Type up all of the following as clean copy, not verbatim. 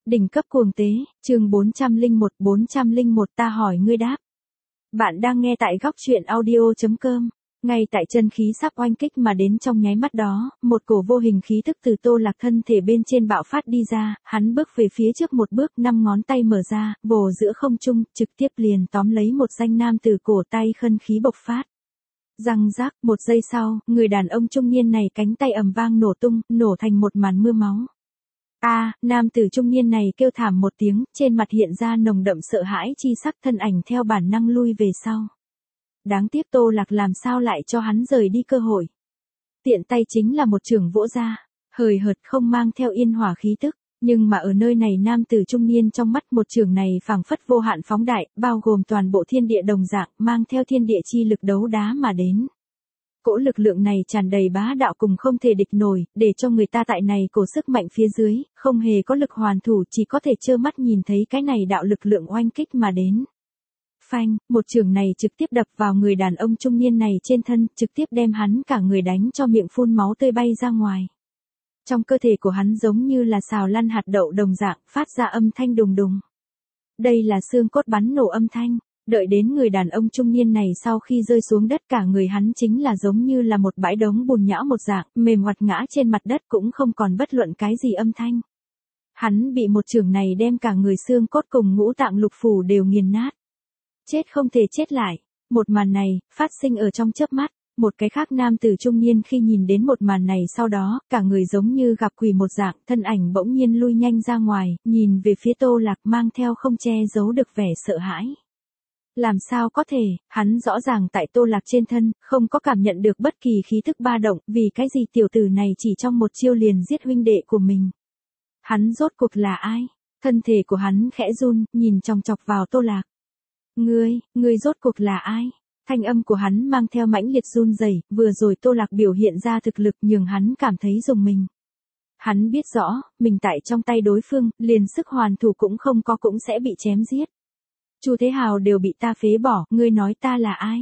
Đỉnh cấp cuồng tế, chương 401 ta hỏi ngươi đáp. Bạn đang nghe tại góc truyện audio.com. Ngay tại chân khí sắp oanh kích mà đến trong nháy mắt đó, một cổ vô hình khí tức từ Tô Lạc thân thể bên trên bạo phát đi ra, hắn bước về phía trước một bước, 5 ngón tay mở ra, vồ giữa không trung, trực tiếp liền tóm lấy một danh nam từ cổ tay, khân khí bộc phát. Răng rác, một giây sau, người đàn ông trung niên này cánh tay ầm vang nổ tung, nổ thành một màn mưa máu. Nam tử trung niên này kêu thảm một tiếng, trên mặt hiện ra nồng đậm sợ hãi chi sắc, thân ảnh theo bản năng lui về sau. Đáng tiếc Tô Lạc làm sao lại cho hắn rời đi cơ hội. Tiện tay chính là một chưởng vỗ ra, hời hợt không mang theo yên hỏa khí tức, nhưng mà ở nơi này nam tử trung niên trong mắt một chưởng này phảng phất vô hạn phóng đại, bao gồm toàn bộ thiên địa đồng dạng, mang theo thiên địa chi lực đấu đá mà đến. Cỗ lực lượng này tràn đầy bá đạo cùng không thể địch nổi, để cho người ta tại này cổ sức mạnh phía dưới, không hề có lực hoàn thủ, chỉ có thể trơ mắt nhìn thấy cái này đạo lực lượng oanh kích mà đến. Phanh, một chưởng này trực tiếp đập vào người đàn ông trung niên này trên thân, trực tiếp đem hắn cả người đánh cho miệng phun máu tươi bay ra ngoài. Trong cơ thể của hắn giống như là xào lăn hạt đậu đồng dạng, phát ra âm thanh đùng đùng. Đây là xương cốt bắn nổ âm thanh. Đợi đến người đàn ông trung niên này sau khi rơi xuống đất, cả người hắn chính là giống như là một bãi đống bùn nhão một dạng, mềm ngoặt ngã trên mặt đất, cũng không còn bất luận cái gì âm thanh. Hắn bị một chưởng này đem cả người xương cốt cùng ngũ tạng lục phủ đều nghiền nát. Chết không thể chết lại. Một màn này, phát sinh ở trong chớp mắt. Một cái khác nam tử trung niên khi nhìn đến một màn này sau đó, cả người giống như gặp quỷ một dạng, thân ảnh bỗng nhiên lui nhanh ra ngoài, nhìn về phía Tô Lạc mang theo không che giấu được vẻ sợ hãi. Làm sao có thể, hắn rõ ràng tại Tô Lạc trên thân, không có cảm nhận được bất kỳ khí thức ba động, vì cái gì tiểu tử này chỉ trong một chiêu liền giết huynh đệ của mình. Hắn rốt cuộc là ai? Thân thể của hắn khẽ run, nhìn chòng chọc vào Tô Lạc. Ngươi rốt cuộc là ai? Thanh âm của hắn mang theo mãnh liệt run rẩy, vừa rồi Tô Lạc biểu hiện ra thực lực nhường hắn cảm thấy rùng mình. Hắn biết rõ, mình tại trong tay đối phương, liền sức hoàn thủ cũng không có, cũng sẽ bị chém giết. Chu Thế Hào đều bị ta phế bỏ, ngươi nói ta là ai?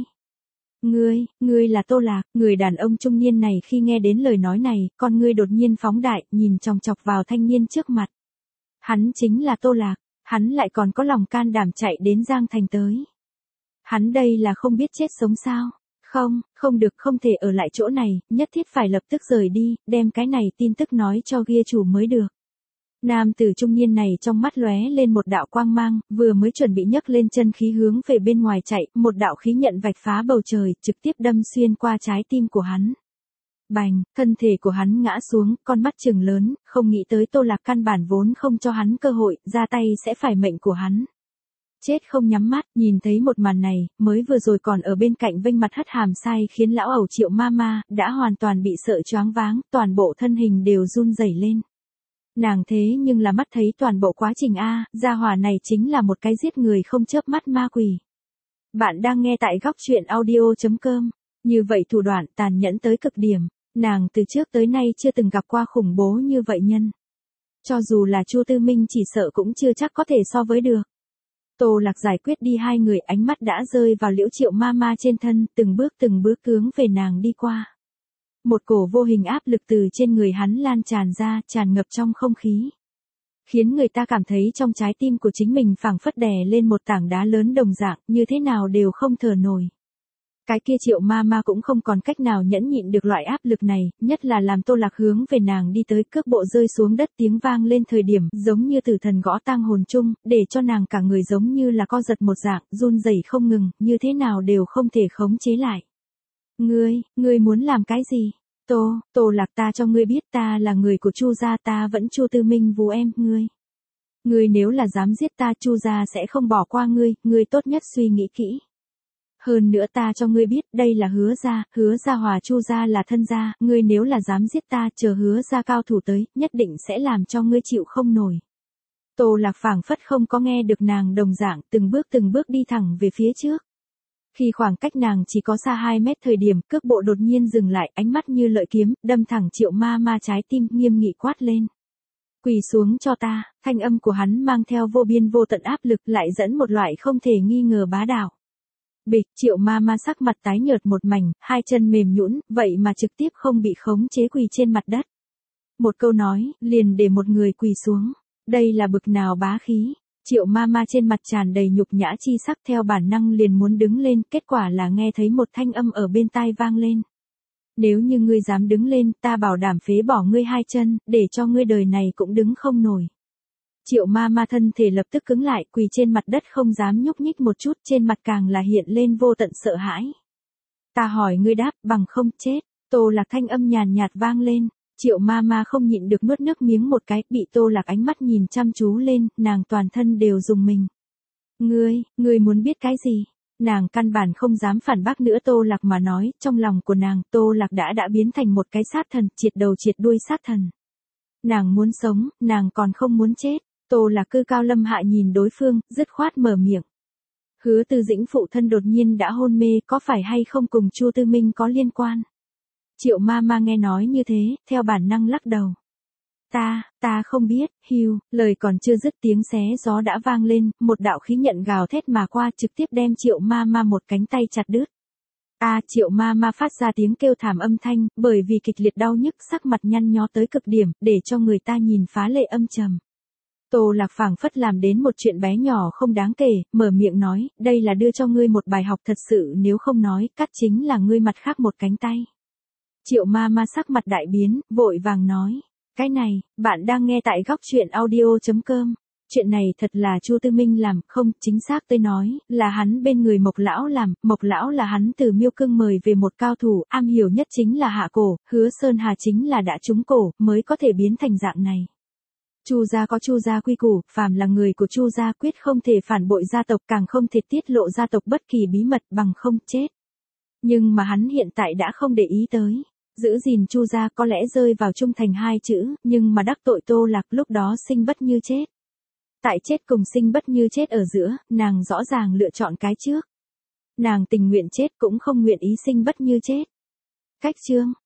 Ngươi là Tô Lạc. Người đàn ông trung niên này khi nghe đến lời nói này, con ngươi đột nhiên phóng đại, nhìn chòng chọc vào thanh niên trước mặt. Hắn chính là Tô Lạc, hắn lại còn có lòng can đảm chạy đến Giang Thành tới. Hắn đây là không biết chết sống sao? Không được, không thể ở lại chỗ này, nhất thiết phải lập tức rời đi, đem cái này tin tức nói cho gia chủ mới được. Nam tử trung niên này trong mắt lóe lên một đạo quang mang, vừa mới chuẩn bị nhấc lên chân khí hướng về bên ngoài chạy, một đạo khí nhận vạch phá bầu trời, trực tiếp đâm xuyên qua trái tim của hắn. Bành, thân thể của hắn ngã xuống, con mắt trừng lớn, không nghĩ tới Tô Lạc căn bản vốn không cho hắn cơ hội, ra tay sẽ phải mệnh của hắn. Chết không nhắm mắt, nhìn thấy một màn này, mới vừa rồi còn ở bên cạnh vênh mặt hất hàm sai khiến lão ẩu Triệu Mama, đã hoàn toàn bị sợ choáng váng, toàn bộ thân hình đều run rẩy lên. Nàng thế nhưng là mắt thấy toàn bộ quá trình gia hỏa này chính là một cái giết người không chớp mắt ma quỷ. Bạn đang nghe tại góc truyện audio.com. Như vậy thủ đoạn tàn nhẫn tới cực điểm, nàng từ trước tới nay chưa từng gặp qua khủng bố như vậy nhân. Cho dù là Chu Tư Minh chỉ sợ cũng chưa chắc có thể so với được. Tô Lạc giải quyết đi hai người, ánh mắt đã rơi vào Liễu Triệu Mama trên thân, từng bước hướng về nàng đi qua. Một cổ vô hình áp lực từ trên người hắn lan tràn ra, tràn ngập trong không khí. Khiến người ta cảm thấy trong trái tim của chính mình phảng phất đè lên một tảng đá lớn đồng dạng, như thế nào đều không thở nổi. Cái kia Triệu Mama cũng không còn cách nào nhẫn nhịn được loại áp lực này, nhất là làm Tô Lạc hướng về nàng đi tới, cước bộ rơi xuống đất tiếng vang lên thời điểm, giống như tử thần gõ tang hồn chung, để cho nàng cả người giống như là co giật một dạng, run rẩy không ngừng, như thế nào đều không thể khống chế lại. Ngươi muốn làm cái gì? Tô Lạc, ta cho ngươi biết ta là người của Chu gia, ta vẫn Chu Tư Minh vú em, ngươi nếu là dám giết ta, Chu gia sẽ không bỏ qua ngươi tốt nhất suy nghĩ kỹ. Hơn nữa ta cho ngươi biết, đây là Hứa gia hòa Chu gia là thân gia, ngươi nếu là dám giết ta, chờ Hứa gia cao thủ tới, nhất định sẽ làm cho ngươi chịu không nổi. Tô Lạc phảng phất không có nghe được nàng đồng dạng, từng bước đi thẳng về phía trước. Khi khoảng cách nàng chỉ có xa 2 mét thời điểm, cước bộ đột nhiên dừng lại, ánh mắt như lợi kiếm, đâm thẳng Triệu Mama trái tim, nghiêm nghị quát lên. Quỳ xuống cho ta, thanh âm của hắn mang theo vô biên vô tận áp lực, lại dẫn một loại không thể nghi ngờ bá đạo. Bịch, Triệu Mama sắc mặt tái nhợt một mảnh, hai chân mềm nhũn, vậy mà trực tiếp không bị khống chế quỳ trên mặt đất. Một câu nói, liền để một người quỳ xuống. Đây là bực nào bá khí. Triệu Mama trên mặt tràn đầy nhục nhã chi sắc, theo bản năng liền muốn đứng lên, kết quả là nghe thấy một thanh âm ở bên tai vang lên. Nếu như ngươi dám đứng lên, ta bảo đảm phế bỏ ngươi 2 chân, để cho ngươi đời này cũng đứng không nổi. Triệu Mama thân thể lập tức cứng lại, quỳ trên mặt đất không dám nhúc nhích một chút, trên mặt càng là hiện lên vô tận sợ hãi. Ta hỏi ngươi đáp, bằng không chết. Tô Lạc thanh âm nhàn nhạt vang lên. Triệu Mama không nhịn được nuốt nước miếng một cái, bị Tô Lạc ánh mắt nhìn chăm chú lên, nàng toàn thân đều rùng mình. Ngươi muốn biết cái gì? Nàng căn bản không dám phản bác nữa Tô Lạc mà nói, trong lòng của nàng, Tô Lạc đã biến thành một cái sát thần, triệt đầu triệt đuôi sát thần. Nàng muốn sống, nàng còn không muốn chết. Tô Lạc cư cao lâm hạ nhìn đối phương, dứt khoát mở miệng. Hứa Tư Dĩnh phụ thân đột nhiên đã hôn mê, có phải hay không cùng Chu Tư Minh có liên quan? Triệu Mama nghe nói như thế, theo bản năng lắc đầu. Ta không biết, hưu, lời còn chưa dứt tiếng xé gió đã vang lên, một đạo khí nhận gào thét mà qua trực tiếp đem Triệu Mama một cánh tay chặt đứt. Triệu Mama phát ra tiếng kêu thảm âm thanh, bởi vì kịch liệt đau nhức sắc mặt nhăn nhó tới cực điểm, để cho người ta nhìn phá lệ âm trầm. Tô Lạc phảng phất làm đến một chuyện bé nhỏ không đáng kể, mở miệng nói, đây là đưa cho ngươi một bài học thật sự, nếu không nói, cắt chính là ngươi mặt khác một cánh tay. Triệu Mama sắc mặt đại biến, vội vàng nói, cái này, bạn đang nghe tại góc truyện audio.com. Chuyện này thật là Chu Tư Minh làm, không, chính xác tôi nói, là hắn bên người Mộc Lão làm, Mộc Lão là hắn từ Miêu Cương mời về một cao thủ, am hiểu nhất chính là hạ cổ, Hứa Sơn Hà chính là đã trúng cổ, mới có thể biến thành dạng này. Chu gia có Chu gia quy củ, phàm là người của Chu gia quyết không thể phản bội gia tộc, càng không thể tiết lộ gia tộc bất kỳ bí mật, bằng không chết. Nhưng mà hắn hiện tại đã không để ý tới. Giữ gìn Chu gia có lẽ rơi vào trung thành 2 chữ, nhưng mà đắc tội Tô Lạc lúc đó sinh bất như chết. Tại chết cùng sinh bất như chết ở giữa, nàng rõ ràng lựa chọn cái trước. Nàng tình nguyện chết cũng không nguyện ý sinh bất như chết. Cách chương